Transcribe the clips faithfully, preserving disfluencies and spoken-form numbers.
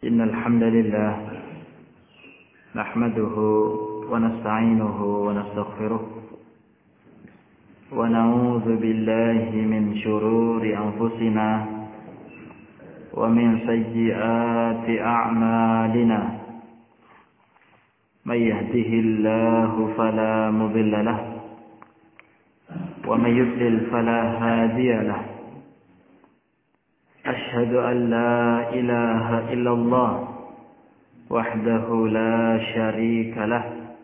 إن الحمد لله نحمده ونستعينه ونستغفره ونعوذ بالله من شرور أنفسنا ومن سيئات أعمالنا من يهده الله فلا مضل له ومن يضلل فلا هادي له أشهد أن لا إله إلا الله وحده لا شريك له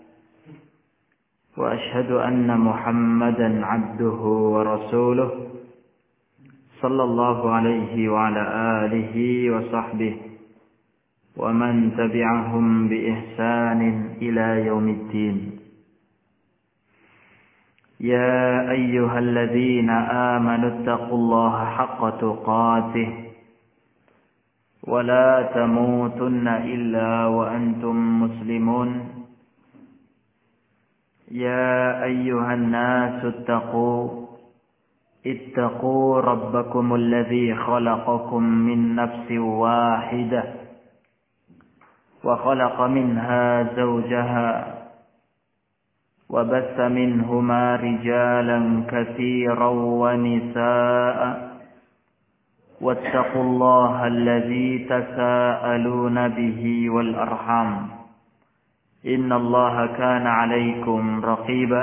وأشهد أن محمدا عبده ورسوله صلى الله عليه وعلى آله وصحبه ومن تبعهم بإحسان إلى يوم الدين يا أيها الذين آمنوا اتقوا الله حق تقاته ولا تموتن إلا وأنتم مسلمون يا أيها الناس اتقوا اتقوا ربكم الذي خلقكم من نفس واحدة وخلق منها زوجها وبث منهما رجالا كثيرا ونساء واتقوا الله الذي تساءلون به والأرحام إن الله كان عليكم رقيبا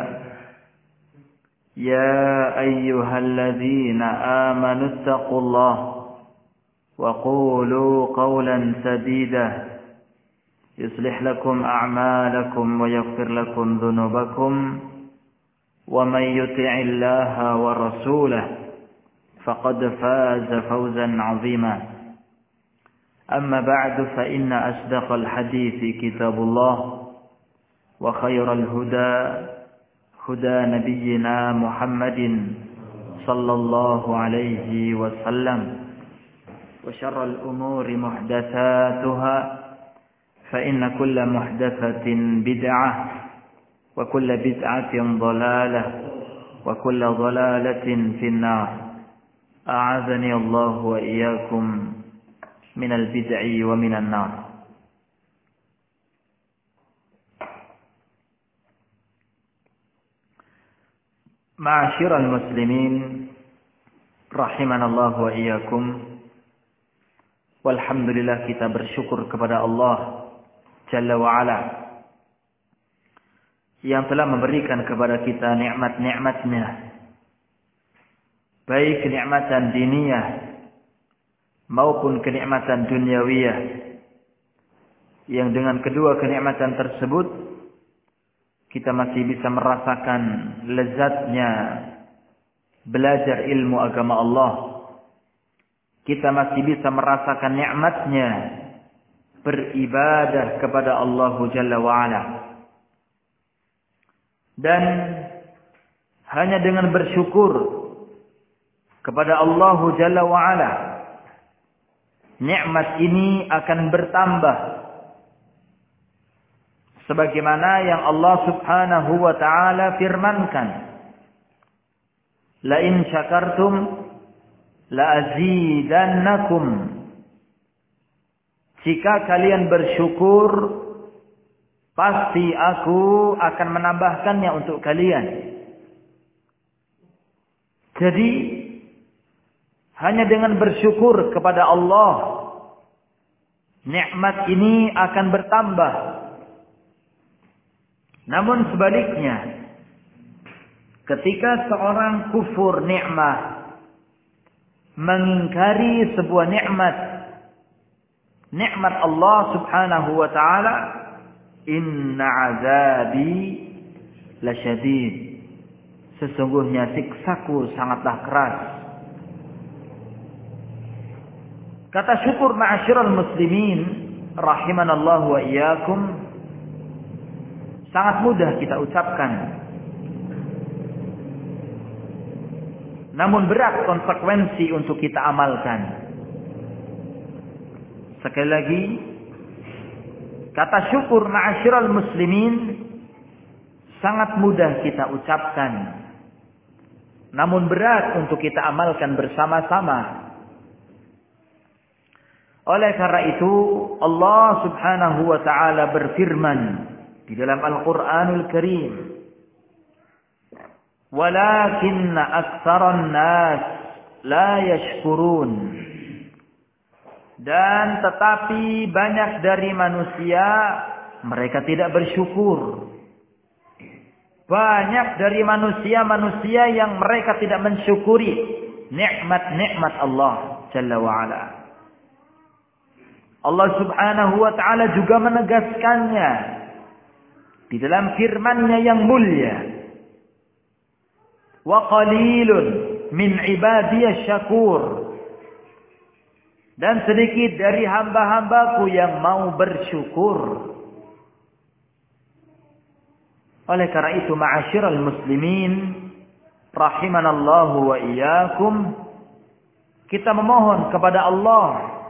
يا أيها الذين آمنوا اتقوا الله وقولوا قولا سديدا يصلح لكم أعمالكم ويغفر لكم ذنوبكم ومن يطع الله ورسوله فقد فاز فوزا عظيما أما بعد فإن أصدق الحديث كتاب الله وخير الهدى هدى نبينا محمد صلى الله عليه وسلم وشر الأمور محدثاتها فإن كل محدثة بدعة وكل بدعة ضلالة وكل ضلالة في النار أعاذني الله وإياكم من البدع ومن النار. Ma'asyiral muslimin rahimanallahu wa iyyakum. Walhamdulillah, kita bersyukur kepada Allah Jalla wa Ala yang telah memberikan kepada kita nikmat-nikmatnya, baik kenikmatan diniyah maupun kenikmatan duniawiyah, yang dengan kedua kenikmatan tersebut kita masih bisa merasakan lezatnya belajar ilmu agama Allah. Kita masih bisa merasakan nikmatnya beribadah kepada Allah Jalla wa'ala. Dan hanya dengan bersyukur kepada Allah Jalla wa'ala, nikmat ini akan bertambah. Sebagaimana yang Allah Subhanahu wa ta'ala firmankan, La in syakartum la azidannakum. Jika kalian bersyukur, pasti aku akan menambahkannya untuk kalian. Jadi hanya dengan bersyukur kepada Allah, nikmat ini akan bertambah. Namun sebaliknya, ketika seorang kufur nikmat, mengingkari sebuah nikmat, nikmat Allah Subhanahu wa ta'ala, inna azabi lasyadid. Sesungguhnya siksaku sangatlah keras. Kata syukur ma'asyiral muslimin rahimanallahu wa iyyakum sangat mudah kita ucapkan, namun berat konsekuensi untuk kita amalkan. Sekali lagi, kata syukur ma'asyiral muslimin sangat mudah kita ucapkan, namun berat untuk kita amalkan bersama-sama. Oleh karena itu Allah Subhanahu wa taala berfirman di dalam Al-Qur'anul Karim, "Walakinna aktsaran nas la yashkurun." Dan tetapi banyak dari manusia mereka tidak bersyukur. Banyak dari manusia-manusia yang mereka tidak mensyukuri nikmat-nikmat Allah Jalla wa Ala. Allah Subhanahu wa taala juga menegaskannya di dalam firman-Nya yang mulia. Wa qalilun min ibadiyasy syakur. Dan sedikit dari hamba-hambaku yang mau bersyukur. Oleh karena itu ma'asyiral muslimin rahimanallahu wa iyyakum, kita memohon kepada Allah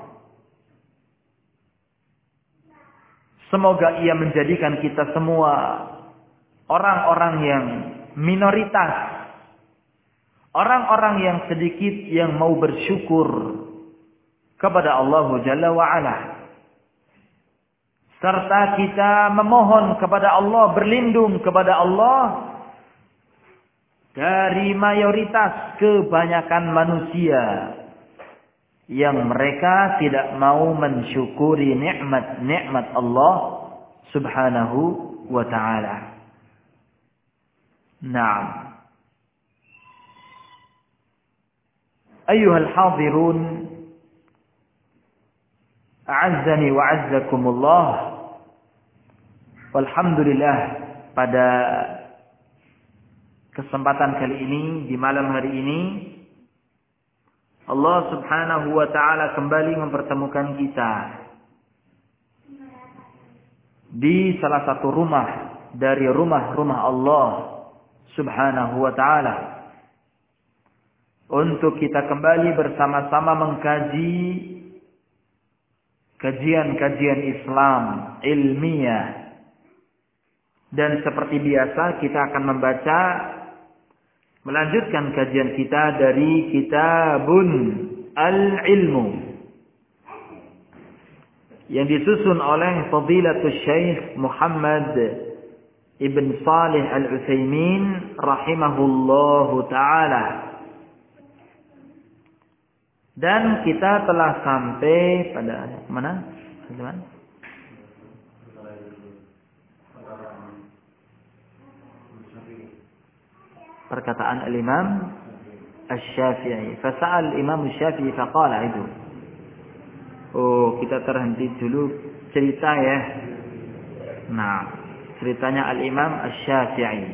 semoga Ia menjadikan kita semua orang-orang yang minoritas, orang-orang yang sedikit yang mau bersyukur kepada Allah Jalla wa Ala. Serta kita memohon kepada Allah, berlindung kepada Allah dari mayoritas kebanyakan manusia yang mereka tidak mau mensyukuri nikmat-nikmat Allah Subhanahu wa taala. Naam. Ayyuhal hadirun, a'azzani wa 'azzakumullah. Walhamdulillah, pada kesempatan kali ini, di malam hari ini, Allah Subhanahu wa taala kembali mempertemukan kita di salah satu rumah dari rumah-rumah Allah Subhanahu wa taala untuk kita kembali bersama-sama mengkaji kajian-kajian Islam ilmiah. Dan seperti biasa kita akan membaca, melanjutkan kajian kita dari Kitabun Al-Ilmu yang disusun oleh Fadilatul Syekh Muhammad Ibn Salih Al-Utsaimin rahimahullahu ta'ala. Dan kita telah sampai pada mana? Teman-teman? Perkataan al-Imam Asy-Syafi'i. Fasa'al Imam Asy-Syafi'i faqala itu. Oh, kita terhenti dulu cerita ya. Nah, ceritanya al-Imam Asy-Syafi'i.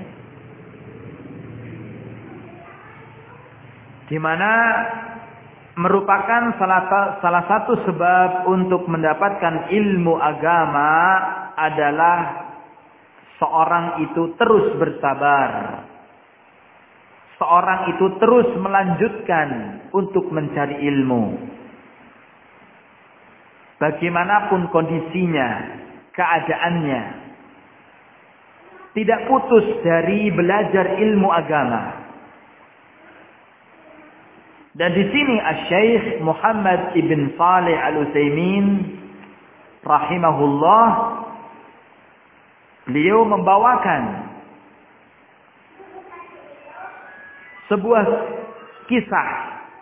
Di mana merupakan salah, salah satu sebab untuk mendapatkan ilmu agama adalah seorang itu terus bersabar. Seorang itu terus melanjutkan untuk mencari ilmu. Bagaimanapun kondisinya, keadaannya, tidak putus dari belajar ilmu agama. Dan di sini Asy-Syaikh Muhammad Ibn Salih Al-Utsaimin rahimahullah, beliau membawakan sebuah kisah.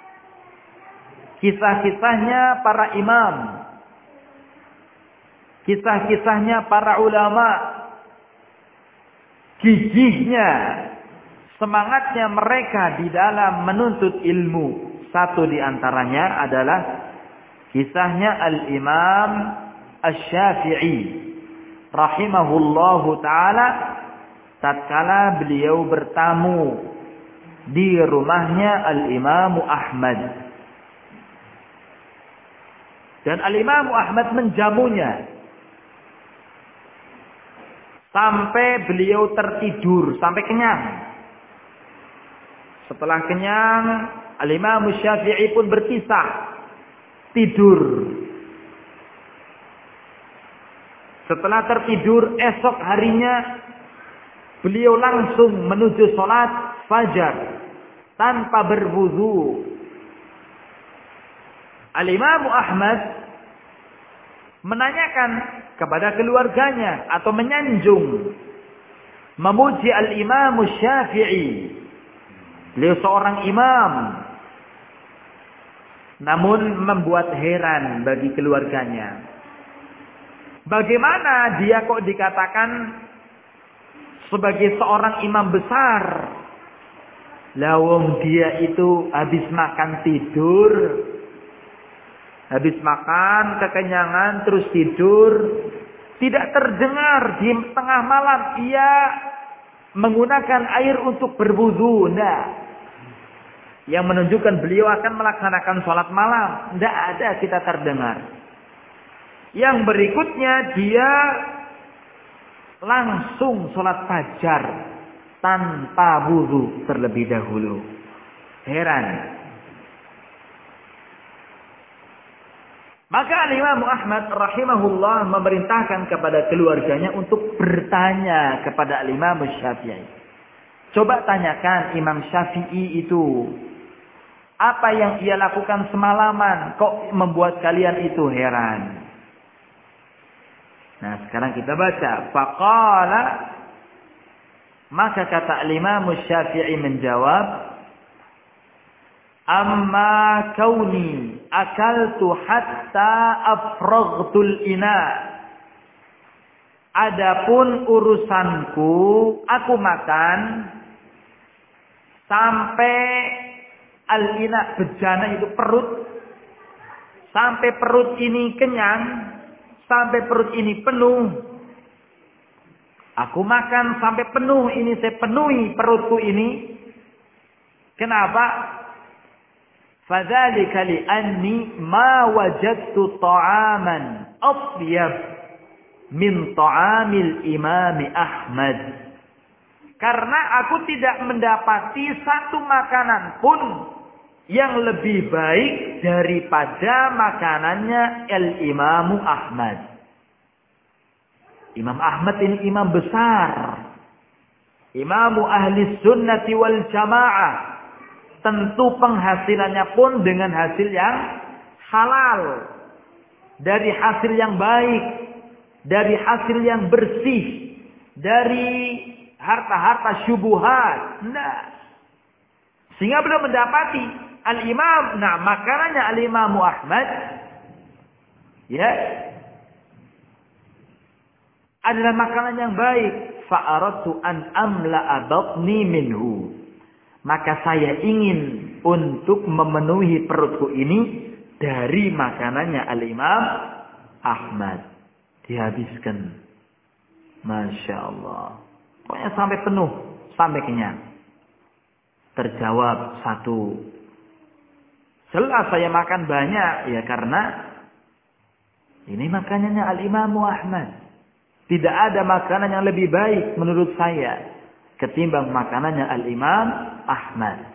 Kisah-kisahnya para imam. Kisah-kisahnya para ulama. Gigihnya, semangatnya mereka di dalam menuntut ilmu. Satu di antaranya adalah kisahnya Al-Imam Asy-Syafi'i rahimahullahu ta'ala tatkala beliau bertamu di rumahnya Al-Imam Ahmad. Dan Al-Imam Ahmad menjamunya sampai beliau tertidur, sampai kenyang. Setelah kenyang, Al-Imam Syafi'i pun berkisah tidur. Setelah tertidur, esok harinya beliau langsung menuju sholat fajar tanpa berwudu. Al-Imam Ahmad menanyakan kepada keluarganya atau menyanjung, memuji Al-Imam Syafi'i. Beliau seorang imam, namun membuat heran bagi keluarganya. Bagaimana dia kok dikatakan sebagai seorang imam besar? Lawang dia itu habis makan tidur. Habis makan, kekenyangan, terus tidur. Tidak terdengar di tengah malam ia menggunakan air untuk berwudu. Nah, yang menunjukkan beliau akan melaksanakan sholat malam. Tidak ada kita terdengar. Yang berikutnya dia langsung sholat fajar tanpa wudu terlebih dahulu. Heran. Maka Imam Ahmad rahimahullah memerintahkan kepada keluarganya untuk bertanya kepada Imam Syafi'i. Coba tanyakan Imam Syafi'i itu, apa yang ia lakukan semalaman kok membuat kalian itu heran? Nah, sekarang kita baca. Faqala, maka kata Imam Syafi'i menjawab, amma kauni akaltu hatta afraghtul ina. Adapun urusanku, aku makan sampai al-ina, bejana itu perut, sampai perut ini kenyang, sampai perut ini penuh. Aku makan sampai penuh ini, saya penuhi perutku ini. Kenapa? Fadzalika li'anni ma wajadtu ta'aman atyab min ta'amil Imam Ahmad. Karena aku tidak mendapati satu makanan pun yang lebih baik daripada makanannya Al-Imam Ahmad. Imam Ahmad ini imam besar. Imamu ahli sunnati wal jamaah. Tentu penghasilannya pun dengan hasil yang halal. Dari hasil yang baik. Dari hasil yang bersih. Dari harta-harta syubuhat. Nah. Sehingga beliau mendapati Al-Imam, nah makanannya Al-Imam Ahmad. Ya. Adalah makanan yang baik. Fa'aradtu an amla'a batni minhu. Maka saya ingin untuk memenuhi perutku ini dari makanannya Al-Imam Ahmad. Dihabiskan. Masya Allah. Pokoknya sampai penuh. Sampai kenyang. Terjawab satu. Jelas saya makan banyak. Ya karena ini makanannya Al-Imam Ahmad. Tidak ada makanan yang lebih baik menurut saya ketimbang makanannya Al-Imam Ahmad.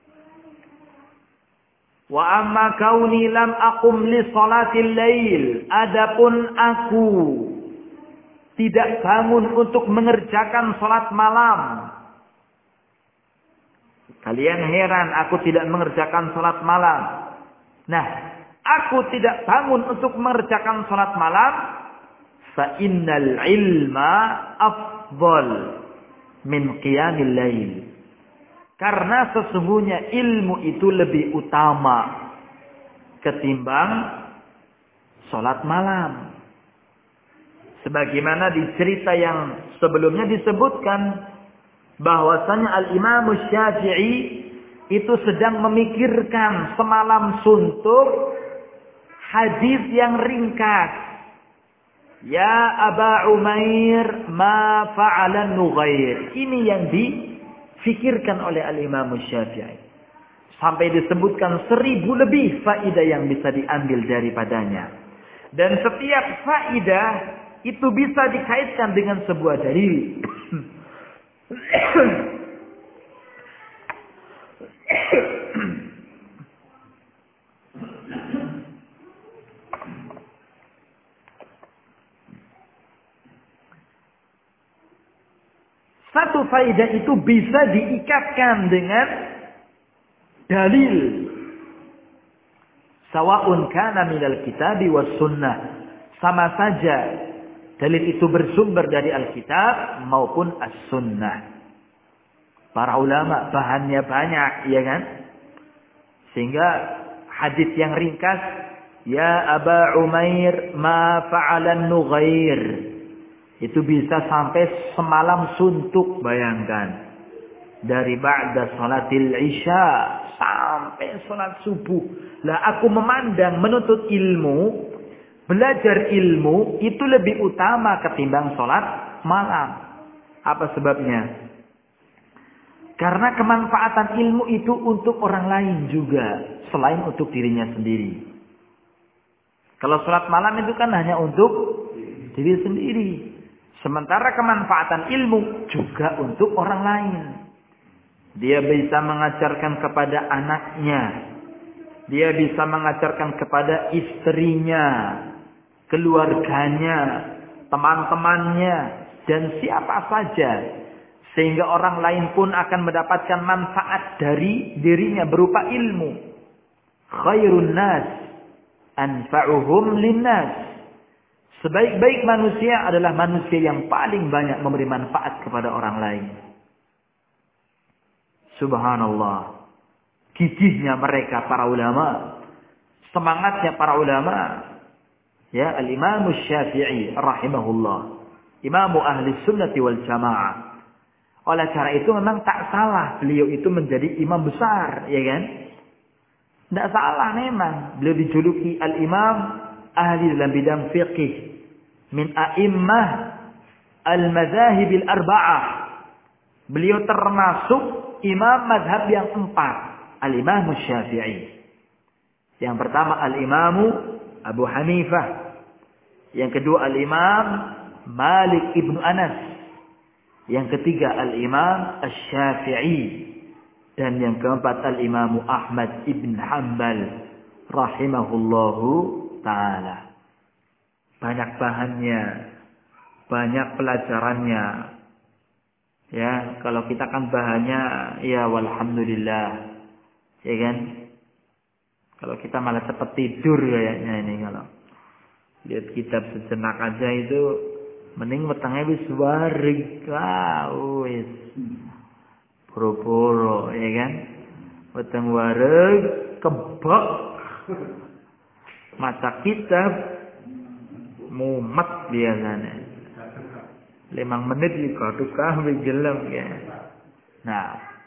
Wa amma kauni lam aqum li salatil lail. Adapun aku tidak bangun untuk mengerjakan salat malam. Kalian heran aku tidak mengerjakan salat malam. Nah, aku tidak bangun untuk mengerjakan salat malam. Fa innal ilma afdal min qiyamil lail. Karena sesungguhnya ilmu itu lebih utama ketimbang salat malam. Sebagaimana di cerita yang sebelumnya disebutkan bahwasanya Al-Imam Syafi'i itu sedang memikirkan semalam suntuk hadis yang ringkas. Ya Aba Umair ma fa'alan nughair. Ini yang difikirkan oleh Al-Imam Syafi'i. Sampai disebutkan seribu lebih faidah yang bisa diambil daripadanya. Dan setiap faidah itu bisa dikaitkan dengan sebuah dalil. Satu faedah itu bisa diikatkan dengan dalil. Sawa'un kana minal kitabi was sunnah. sama saja dalil itu bersumber dari Alkitab maupun As-Sunnah. Para ulama bahannya banyak, ya kan? Sehingga hadis yang ringkas, ya Aba Umair ma fa'alan Nughair, itu bisa sampai semalam suntuk, bayangkan. Dari ba'da salatil isya sampai salat subuh. Lah aku memandang menuntut ilmu, belajar ilmu itu lebih utama ketimbang salat malam. Apa sebabnya? Karena kemanfaatan ilmu itu untuk orang lain juga, selain untuk dirinya sendiri. Kalau salat malam itu kan hanya untuk diri sendiri. Sementara kemanfaatan ilmu juga untuk orang lain. Dia bisa mengajarkan kepada anaknya. Dia bisa mengajarkan kepada istrinya, keluarganya, teman-temannya, dan siapa saja. Sehingga orang lain pun akan mendapatkan manfaat dari dirinya berupa ilmu. Khairun nas anfa'uhum linnas. Sebaik-baik manusia adalah manusia yang paling banyak memberi manfaat kepada orang lain. Subhanallah. Gigihnya mereka para ulama. Semangatnya para ulama. Ya, Al-Imam Syafi'i rahimahullah. Imamu ahli sunnati wal jamaah. Oleh cara itu memang tak salah beliau itu menjadi imam besar, ya kan? Tidak salah memang. Beliau dijuluki al-imam ahli dalam bidang fiqih. Min a'immah al-mazahib al-arba'ah. Beliau termasuk imam mazhab yang empat. Al-Imam Syafi'i. Yang pertama al-Imamu Abu Hanifah. Yang kedua al-Imam Malik ibnu Anas. Yang ketiga al-Imam Asy-Syafi'i. Dan yang keempat al-Imam Ahmad ibn Hanbal rahimahullahu ta'ala. Banyak bahannya, banyak pelajarannya. Ya, kalau kita kan bahannya ya walhamdulillah. Ya kan? Kalau kita malah cepat tidur kayaknya ini kalau lihat kitab sejenak aja itu mending wetenge wis warig, wis boro-boro, ya kan? Weteng warig, kebak, maca kitab, mumet biasanya. Limang menit juga tukah gelem ya. Nah,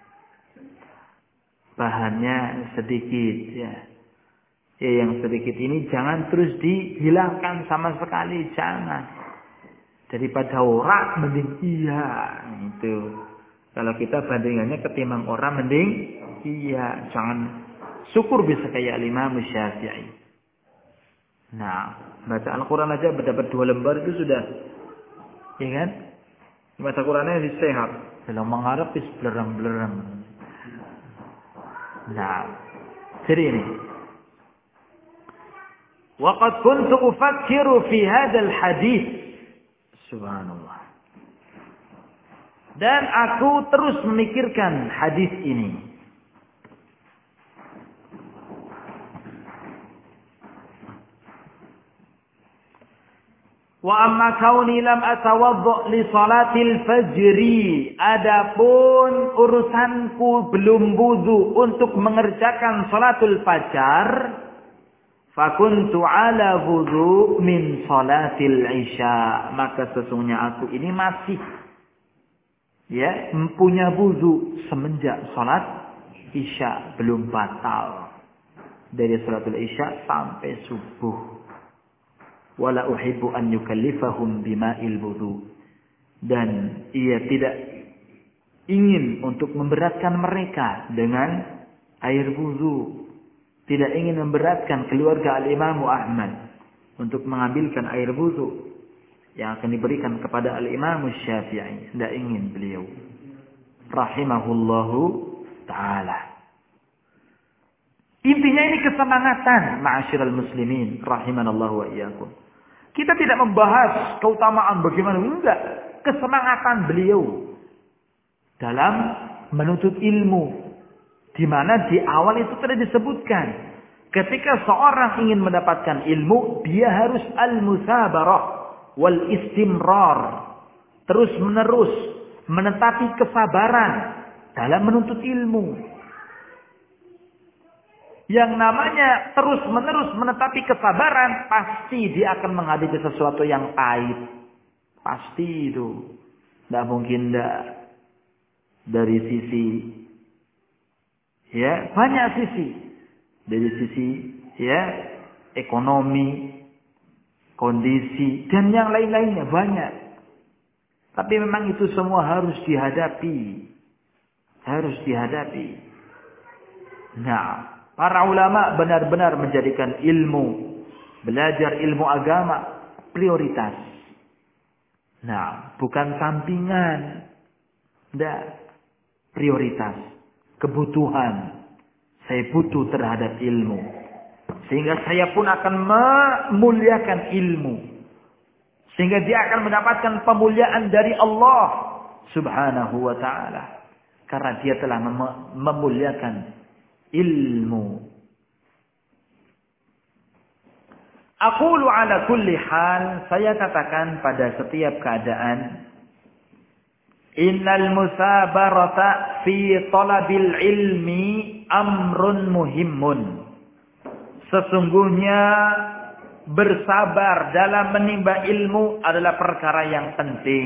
bahannya sedikit ya. Ya yang sedikit ini jangan terus dihilangkan sama sekali, jangan. Daripada orang mending iya itu. Kalau kita bandingannya ketimbang orang mending iya. Jangan syukur bisa kayak Imam Syafi'i. Nah, baca Al-Quran aja dapat dua lembar itu sudah, ya kan? Baca Qurannya lebih sehat. Dalam mengharap is belerang-belerang. Nah, jadi ini. Waqad kuntu ufakkiru fi hadzal hadits. Subhanallah. Dan aku terus memikirkan hadis ini. Wa amma kauni lam atawadda li salatil fajri. Adapun urusanku belum wudu untuk mengerjakan salatul fajar. Fakuntu ala wudu min salatil isya. Maka sesungguhnya aku ini masih ya mempunyai wudu semenjak salat isya, belum batal dari salatul isya sampai subuh. Wala uhibbu an yukallifahum bima'il wudu. Dan ia tidak ingin untuk memberatkan mereka dengan air wudu. Tidak ingin memberatkan keluarga Al-Imam Ahmad untuk mengambilkan air wudu yang akan diberikan kepada Al-Imam Syafi'i. Tidak ingin beliau. Rahimahullahu ta'ala. Intinya ini kesemangatan. Ma'asyiral muslimin. Rahimanallahu wa iyyakum. Kita tidak membahas keutamaan bagaimana. Enggak. Kesemangatan beliau dalam menuntut ilmu. Di mana di awal itu sudah disebutkan. Ketika seorang ingin mendapatkan ilmu, dia harus al-musabarah wal istimrar. Terus menerus menetapi kesabaran dalam menuntut ilmu. Yang namanya terus menerus menetapi kesabaran, pasti dia akan menghadapi sesuatu yang pahit. Pasti itu. Tidak mungkin tidak. Dari sisi, ya, banyak sisi. Dari sisi, ya, ekonomi, kondisi, dan yang lain-lainnya banyak. Tapi memang itu semua harus dihadapi. Harus dihadapi. Nah, para ulama benar-benar menjadikan ilmu, belajar ilmu agama, prioritas. Nah, bukan sampingan. Tidak. Prioritas. Kebutuhan. Saya butuh terhadap ilmu. Sehingga saya pun akan memuliakan ilmu. Sehingga dia akan mendapatkan pemuliaan dari Allah Subhanahu wa ta'ala. Karena dia telah mem- memuliakan ilmu. Aqulu ala kulli hal, saya katakan pada setiap keadaan, innal musabarata fi talabil ilmi amrun muhimmun. Sesungguhnya bersabar dalam menimba ilmu adalah perkara yang penting.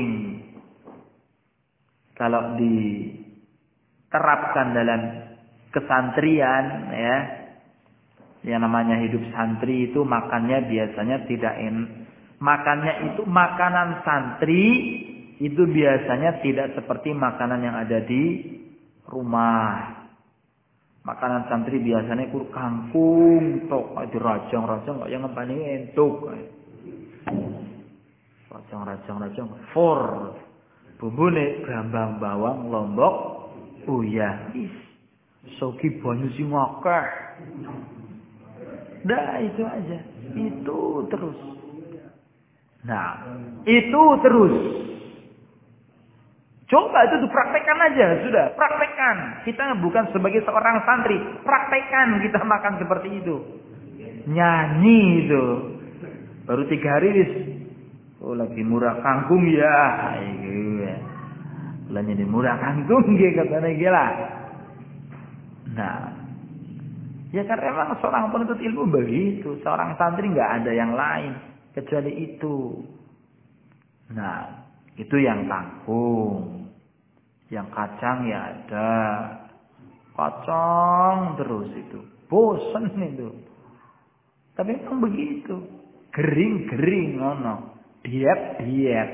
Kalau diterapkan dalam kesantrian, ya, yang namanya hidup santri itu makannya biasanya tidak en, makannya itu makanan santri itu biasanya tidak seperti makanan yang ada di rumah. Makanan santri biasanya kur kangkung, tok, dirajang-rajang, kok yang ngempani entuk. Rajang-rajang-rajang, for. Bumbune brambang bawang, lombok, uyah. Is, sogi banyu sing akeh. Dah itu aja. Itu terus. Nah, itu terus. Coba itu dipraktekkan aja, sudah. Praktekkan. Kita bukan sebagai seorang santri. Praktekkan kita makan seperti itu. Nyanyi itu. Baru tiga hari, wis. Oh, lagi murah kangkung ya. Iya. Lagi ini murah kangkung ya, katanya gila. Nah. Ya karena memang seorang penuntut ilmu begitu. Seorang santri nggak ada yang lain. Kecuali itu. Nah. Itu yang kangkung. Yang kacang ya ada. Kacang terus itu. Bosan itu. Tapi memang begitu. Gering-gering. Ngono. Diet-diet.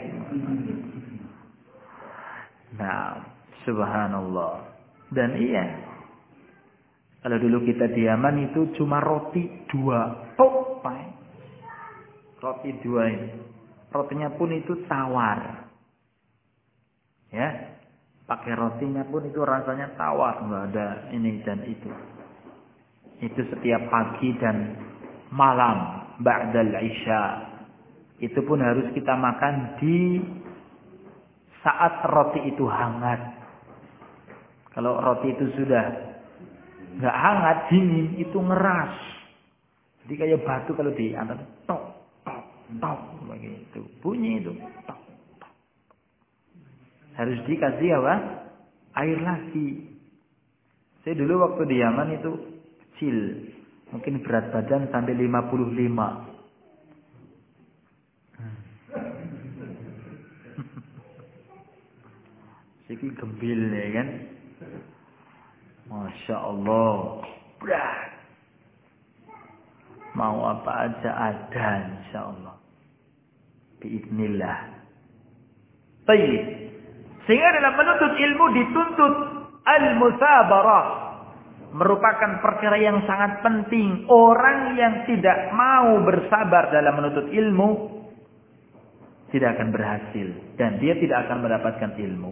Nah. Subhanallah. Dan iya. Kalau dulu kita di Yaman itu cuma roti dua. Tok. Roti dua ini. Rotinya pun itu tawar. Ya. Pakai rotinya pun itu rasanya tawar, nggak ada ini dan itu. Itu setiap pagi dan malam, ba'dal isya. Itu pun harus kita makan di saat roti itu hangat. Kalau roti itu sudah nggak hangat, dingin, itu ngeras. Jadi kayak batu kalau diangkat, tok, tok, tok, begitu. Bunyi itu, tok. Harus dikasih apa? Air lagi. Saya dulu waktu di Yaman itu kecil. Mungkin berat badan sampai lima puluh lima. Hmm. Siki gembil ya kan? Masya Allah. Berat. Mau apa aja ada insya Allah. Biiznillah. Baik. Sehingga dalam menuntut ilmu dituntut al-musabarah. Merupakan perkara yang sangat penting. Orang yang tidak mau bersabar dalam menuntut ilmu tidak akan berhasil. Dan dia tidak akan mendapatkan ilmu.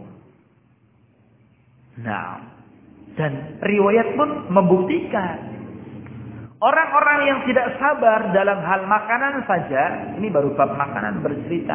Nah. Dan riwayat pun membuktikan. Orang-orang yang tidak sabar dalam hal makanan saja. Ini baru bab makanan bercerita.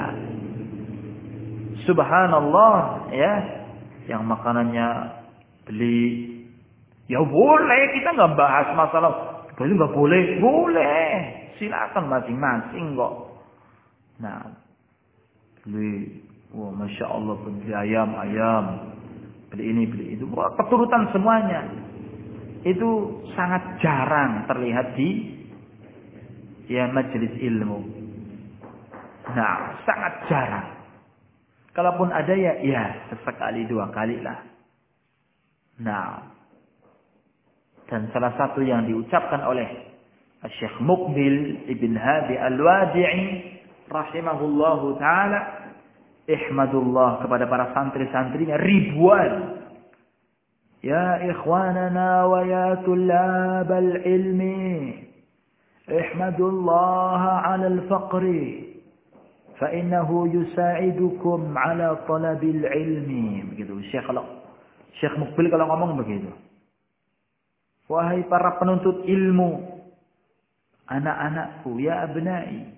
Subhanallah, ya, yang makanannya beli, ya boleh, kita nggak bahas masalah Boleh nggak boleh? Boleh. Silakan masing-masing kok. Nah, beli, wah masya Allah beli ayam ayam, beli ini beli itu, wah keturutan semuanya. Itu sangat jarang terlihat di ya majelis ilmu. Nah, sangat jarang. Kalaupun ada ya, ya sesekali dua kali lah. Nah, dan salah satu yang diucapkan oleh Syekh Muqbil Ibn Hadi Al-Wadi'i rahimahullahu ta'ala, ihmadullah kepada para santri-santrinya ribuan. Ya ikhwanana wa ya tullabal ilmi, ihmadullah ala al-faqri. فَإِنَّهُ يُسَاعِدُكُمْ عَلَى طَلَبِ الْعِلْمِ. Begitu Syekh kalau Syekh Muqbil kalau ngomong begitu. Wahai para penuntut ilmu, anak-anakku, ya abnai,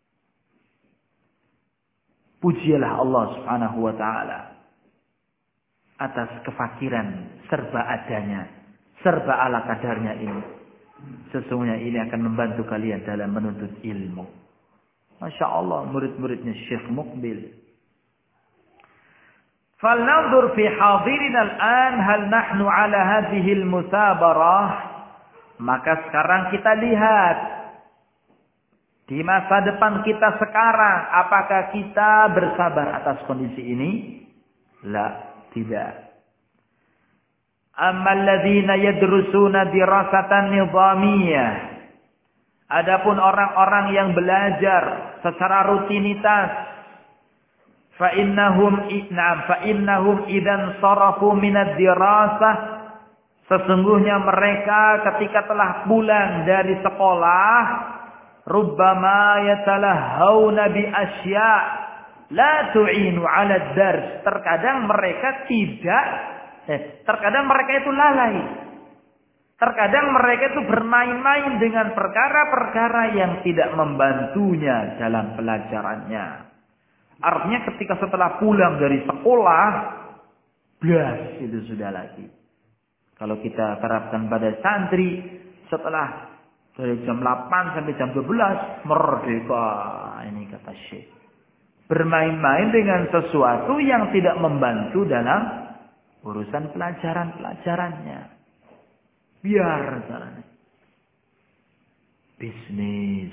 pujilah Allah Subhanahu wa taala atas kefakiran serba adanya, serba ala kadarnya ini. Sesungguhnya ini akan membantu kalian dalam menuntut ilmu. Masya Allah, murid-muridnya Syekh Muqbil. Falnanzur fi hadirina al-an hal nahnu ala hadhihi al-musabarah. Maka sekarang kita lihat di masa depan kita sekarang, apakah kita bersabar atas kondisi ini? La, tidak. Amma alladhina yadrusuna dirasatan nizamiyah. Adapun orang-orang yang belajar secara rutinitas, fa innahum i'nam fa innahum idan sarafu min ad-dirasah, sesungguhnya mereka ketika telah pulang dari sekolah, rubbama yatalahhauna bi asya la tu'inu 'ala ad-dars, terkadang mereka tidak eh, terkadang mereka itu lalai. Terkadang mereka itu bermain-main dengan perkara-perkara yang tidak membantunya dalam pelajarannya. Artinya ketika setelah pulang dari sekolah, blas itu sudah lagi. Kalau kita terapkan pada santri, setelah dari jam delapan sampai jam dua belas, merdeka. Ini kata Syekh. Bermain-main dengan sesuatu yang tidak membantu dalam urusan pelajaran-pelajarannya. Biar caranya. Bisnis.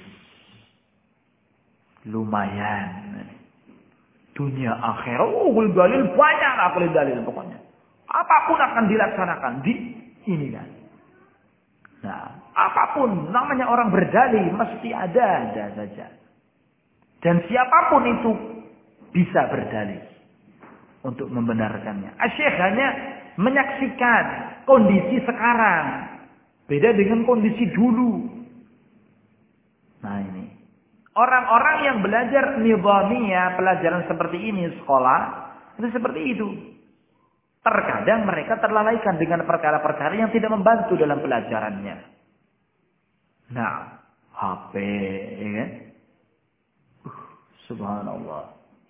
Lumayan. Dunia akhirat. Oh, kulit dalil banyak lah kulit dalil pokoknya. Apapun akan dilaksanakan. Di ini kan. Nah, apapun namanya orang berdalil mesti ada-ada saja. Dan siapapun itu bisa berdalil untuk membenarkannya. Asyik hanya menyaksikan kondisi sekarang. Beda dengan kondisi dulu. Nah ini. Orang-orang yang belajar nizamiyah, pelajaran seperti ini, sekolah, itu seperti itu. Terkadang mereka terlalaikan dengan perkara-perkara yang tidak membantu dalam pelajarannya. Nah, H P, ya kan? Uh, subhanallah.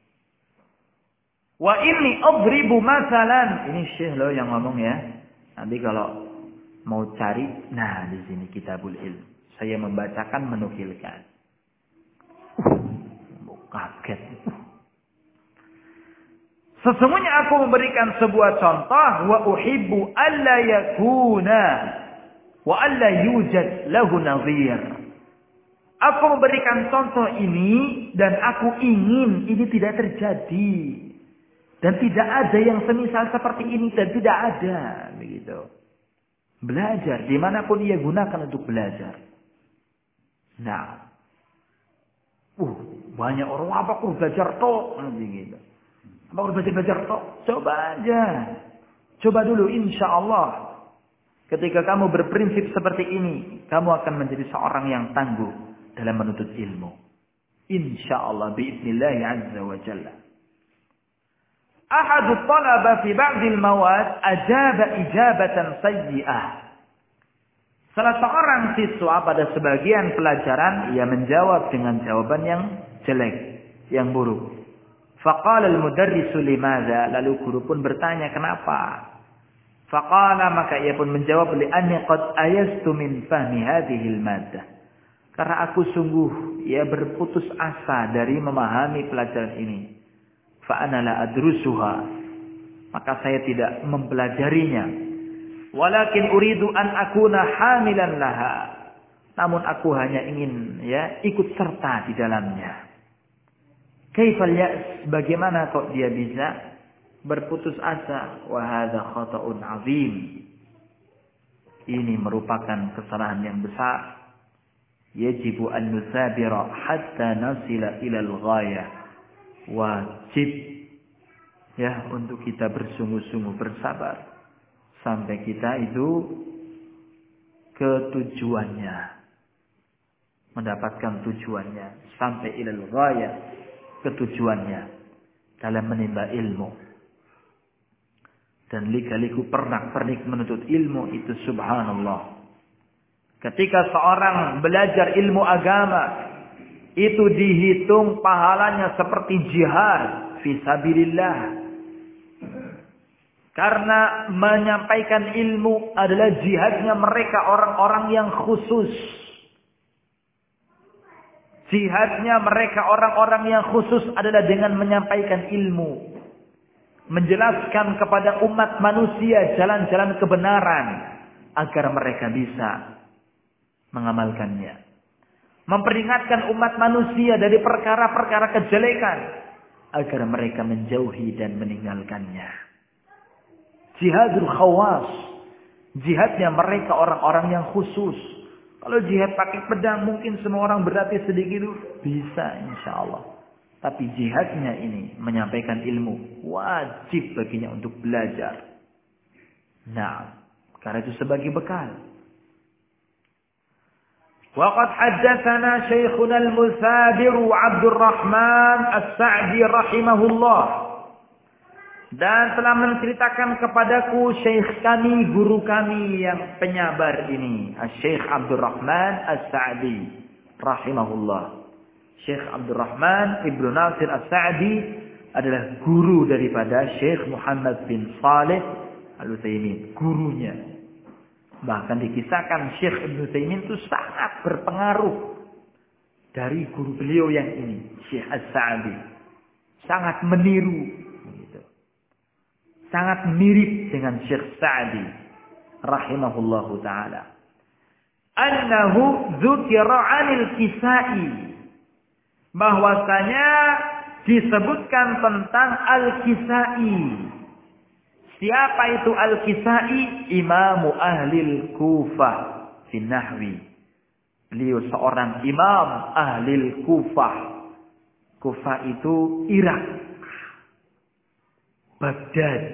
Wa inni adribu masalan. Ini Syekh loh yang ngomong ya. Nanti kalau mau cari, nah di sini Kitabul Ilm. Saya membacakan, menukilkan. Uh, kaget. Sesungguhnya aku memberikan sebuah contoh, wa uhibbu alla yakuna wa alla yujad lahu nadhir. Aku memberikan contoh ini dan aku ingin ini tidak terjadi. Dan tidak ada yang semisal seperti ini dan tidak ada. Begitu. Belajar dimanapun ia gunakan untuk belajar. Nah. Uh, banyak orang apa kok belajar tok. Begitu. Apa kok belajar-belajar tok? Coba aja. Coba dulu insya Allah. Ketika kamu berprinsip seperti ini. Kamu akan menjadi seorang yang tangguh dalam menuntut ilmu. Insya Allah. Bi'idnillahi azza wa jalla. Ahadu talaba fi ba'dil mawad ajaba ijabatan sayyi'ah. Salah seorang siswa pada sebagian pelajaran ia menjawab dengan jawaban yang jelek, yang buruk. Faqala al-mudarrisu limadza? Lalu guru pun bertanya, kenapa? Faqala, maka ia pun menjawab, li'anni qad ayastu min fahmi hadhil maddah. Karena aku sungguh ya berputus asa dari memahami pelajaran ini. Fa ana la adrusuha. Maka saya tidak mempelajarinya. Walakin uridu an akuna hamilan laha. Namun aku hanya ingin ya ikut serta di dalamnya. Kaifal ya's, bagaimana kok dia bisa berputus asa? Wa hadza khata'un 'azim. Ini merupakan kesalahan yang besar. Yajibu an nusabira hatta nasila ila al-ghayah. Wajib ya untuk kita bersungguh-sungguh bersabar sampai kita itu ke tujuannya, mendapatkan tujuannya, sampai ila al-ghayah, ke tujuannya dalam menimba ilmu. Dan lika-liku pernak-pernik menuntut ilmu itu subhanallah. Ketika seorang belajar ilmu agama, itu dihitung pahalanya seperti jihad fisabilillah. Karena menyampaikan ilmu adalah jihadnya mereka orang-orang yang khusus. Jihadnya mereka orang-orang yang khusus adalah dengan menyampaikan ilmu. Menjelaskan kepada umat manusia jalan-jalan kebenaran agar mereka bisa mengamalkannya. Memperingatkan umat manusia dari perkara-perkara kejelekan agar mereka menjauhi dan meninggalkannya. Jihadul khawas, jihadnya mereka orang-orang yang khusus. Kalau jihad pakai pedang mungkin semua orang berlatih sedikit bisa insyaallah. Tapi jihadnya ini menyampaikan ilmu, wajib baginya untuk belajar. Nah, karena itu sebagai bekal. Waqad haddatsana Syekhuna al-Musabir Abdul Rahman As-Sa'di rahimahullah. Dan telah menceritakan kepadaku Syekh kami, guru kami yang penyabar ini, Syekh Abdul Rahman As-Sa'di rahimahullah. Syekh Abdul Rahman Ibnu Nasir As-Sa'di adalah guru daripada Syekh Muhammad bin Saleh Al-Utsaimin, gurunya. Bahkan dikisahkan Syekh Ibnu Utsaimin itu sangat berpengaruh dari guru beliau yang ini, Syekh As-Sa'di. Sangat meniru, gitu. Sangat mirip dengan Syekh Sa'di rahimahullahu taala. Annahu dzukira 'anil Kisai, bahwasanya disebutkan tentang Al-Kisai. Siapa itu Al-Kisai? Imamu ahlil Kufah fi nahwi. Beliau seorang imam ahlil Kufah. Kufah itu Irak, Baghdad.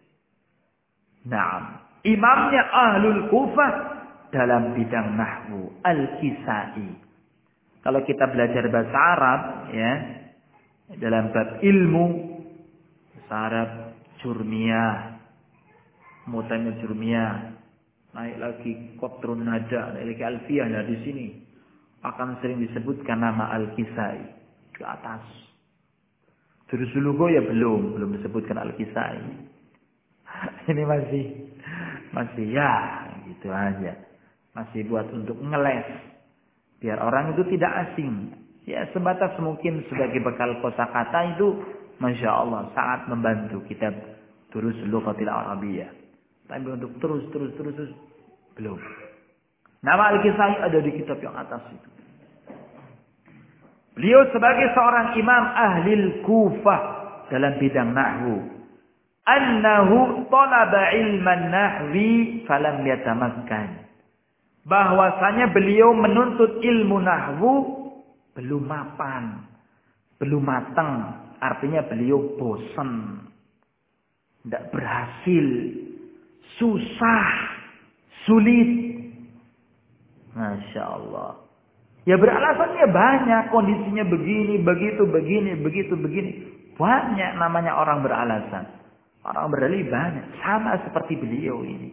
Naam, imamnya ahlul Kufah dalam bidang nahwu, Al-Kisai. Kalau kita belajar bahasa Arab, ya, dalam bab ilmu, bahasa Arab, jurmiyah, mutamil jurmiyah, naik lagi qatrun nada, naik lagi alfiyah. Nah, di sini akan sering disebutkan nama Al-Kisai ke atas. Terus dulu ya belum, belum disebutkan Al-Kisai. Ini masih, masih ya, gitu aja. Masih buat untuk ngeles. Biar orang itu tidak asing. Ya sebatas mungkin sebagai bekal kosakata itu Masya Allah sangat membantu kita terus lughatil Arabiyah. Tapi untuk terus, terus, terus, terus belum. Nama Al-Kisai ada di kitab yang atas itu. Beliau sebagai seorang imam ahlil Kufah dalam bidang nahwu. Annahu talaba ilman nahwi falam yatamakkan. Bahwasanya beliau menuntut ilmu nahwu belum mapan, belum matang, artinya beliau bosan, tidak berhasil, susah, sulit. Masya Allah. Ya beralasannya banyak, kondisinya begini, begitu, begini, begitu, begini. Banyak namanya orang beralasan. Orang berdalil banyak, sama seperti beliau ini.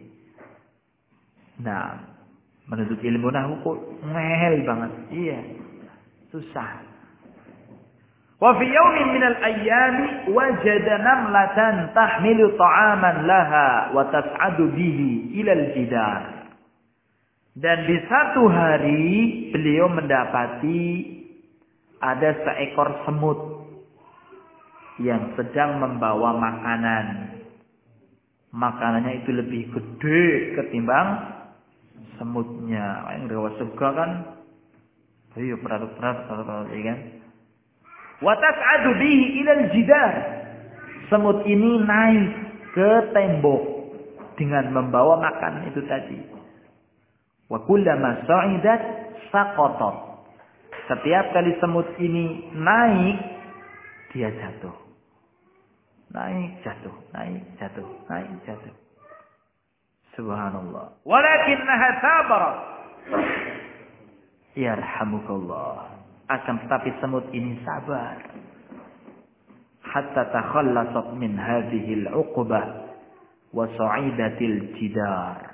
Nah, menuntut ilmu nahwu kok ngehel banget. Iya. Susah. Wa fi yawmin minal ayyami wajada namlatan tahmilu ta'aman laha wa tas'adu bihi ilal jidar. Dan di satu hari beliau mendapati ada seekor semut yang sedang membawa makanan. Makanannya itu lebih gede ketimbang semutnya. Yang dewa surga kan, ayo berat-berat kalau kan. Wa tas'adu bihi ilal jidar. Semut ini naik ke tembok dengan membawa makanan itu tadi. Wa kullama sa'idat saqatat. Setiap kali semut ini naik, dia jatuh. Naik, jatuh, naik, jatuh, naik, jatuh. Subhanallah. Walakinnaha sabarat. Yarhamukallah. Akan tetapi semut ini sabar. Hatta takhallasat min hadhil 'uqbah wa sa'idatil jidar.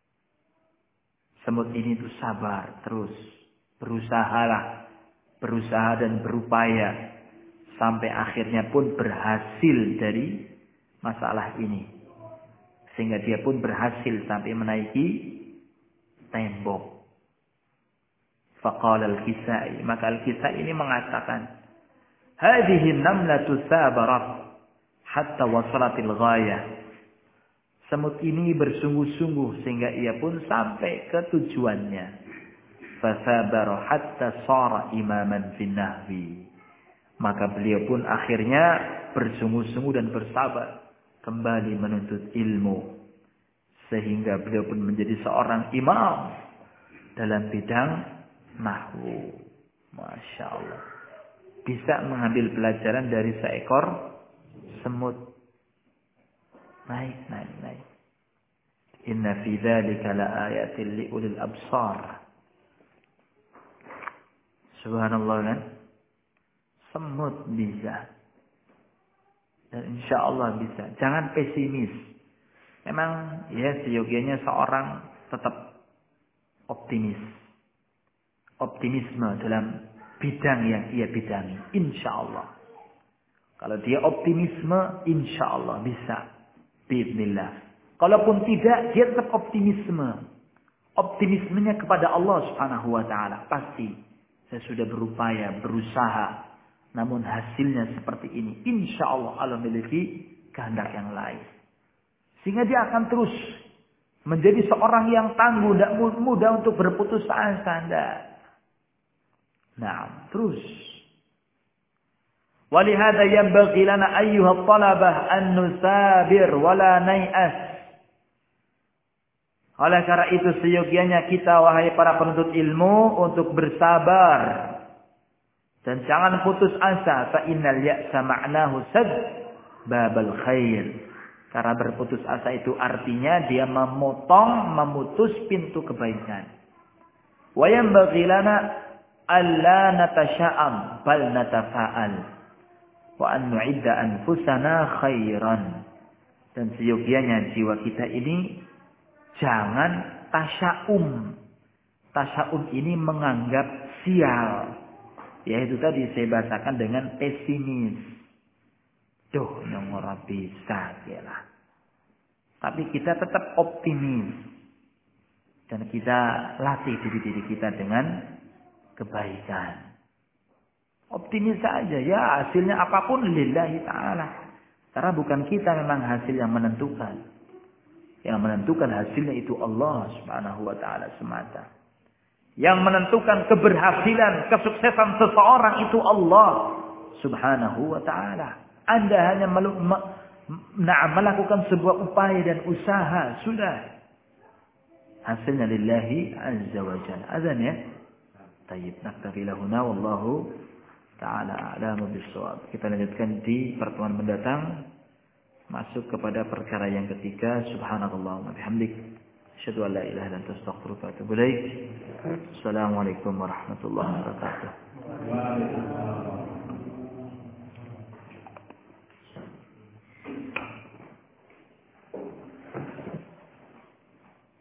Semut ini itu sabar terus. Berusahalah. Berusaha dan berupaya. Sampai akhirnya pun berhasil dari masalah ini. Sehingga dia pun berhasil sampai menaiki tembok. Faqala al-Kisai. Maka al-Kisai ini mengatakan. Hadihi namlatu sabarat. Hatta wasalatil ghayah. Semut ini bersungguh-sungguh. Sehingga ia pun sampai ke tujuannya. Fasabara hatta sara imaman fin nahwi. Maka beliau pun akhirnya bersungguh-sungguh dan bersabar. Kembali menuntut ilmu. Sehingga beliau pun menjadi seorang imam. Dalam bidang nahwu. Masya Allah. Bisa mengambil pelajaran dari seekor semut. Naik, naik, naik. Inna fi dzalika la ayatin li ulil absar. Subhanallah kan? Semut bisa. Dan insya Allah bisa. Jangan pesimis. Memang ya seyogianya seorang tetap optimis. Optimisme dalam bidang yang ia bidangi. Insya Allah. Kalau dia optimisme, insya Allah bisa. Bismillah. Kalaupun tidak, dia tetap optimisme. Optimismenya kepada Allah Subhanahu wa taala. Pasti saya sudah berupaya, berusaha. Namun hasilnya seperti ini. Insya Allah Allah memiliki kehendak yang lain. Sehingga dia akan terus menjadi seorang yang tangguh. Tidak mudah untuk berputus asa. Nah, terus. Walihada yanbaghi lana ayyuha talabah an nusabir wala nai'as. Oleh karena itu seyogianya kita wahai para penuntut ilmu untuk bersabar. Dan jangan putus asa. Fa innal ya'sa ma'nahu sad babal khair. Karena berputus asa itu artinya dia memotong, memutus pintu kebaikan. Wa yanbaghi lana alla natasha'am bal natafa'al. Wa an nu'idda anfusana khairan. Dan seyogianya jiwa kita ini jangan tasya'um. Tasya'um ini menganggap sial. Yaitu tadi saya bahasakan dengan pesimis. Duh, yang ora bisa lah. Tapi kita tetap optimis. Dan kita latih diri-diri kita dengan kebaikan. Optimis saja. Ya hasilnya apapun lillahi ta'ala. Karena bukan kita memang hasil yang menentukan. Yang menentukan hasilnya itu Allah subhanahu wa ta'ala semata. Yang menentukan keberhasilan, kesuksesan seseorang itu Allah subhanahu wa ta'ala. Anda hanya melu- ma- nah, melakukan sebuah upaya dan usaha. Sudah. Hasilnya lillahi azza wa jalla. Azan ya? Tayyib. Naktafi lahuna wallahu ta'ala a'lamu bis-shawab. Kita lanjutkan di pertemuan mendatang. Masuk kepada perkara yang ketiga. Subhanallah wa bihamdik. Asyhadu an la ilaha illa anta astaghfiruka wa atubu ilaik. Assalamualaikum warahmatullahi wabarakatuh.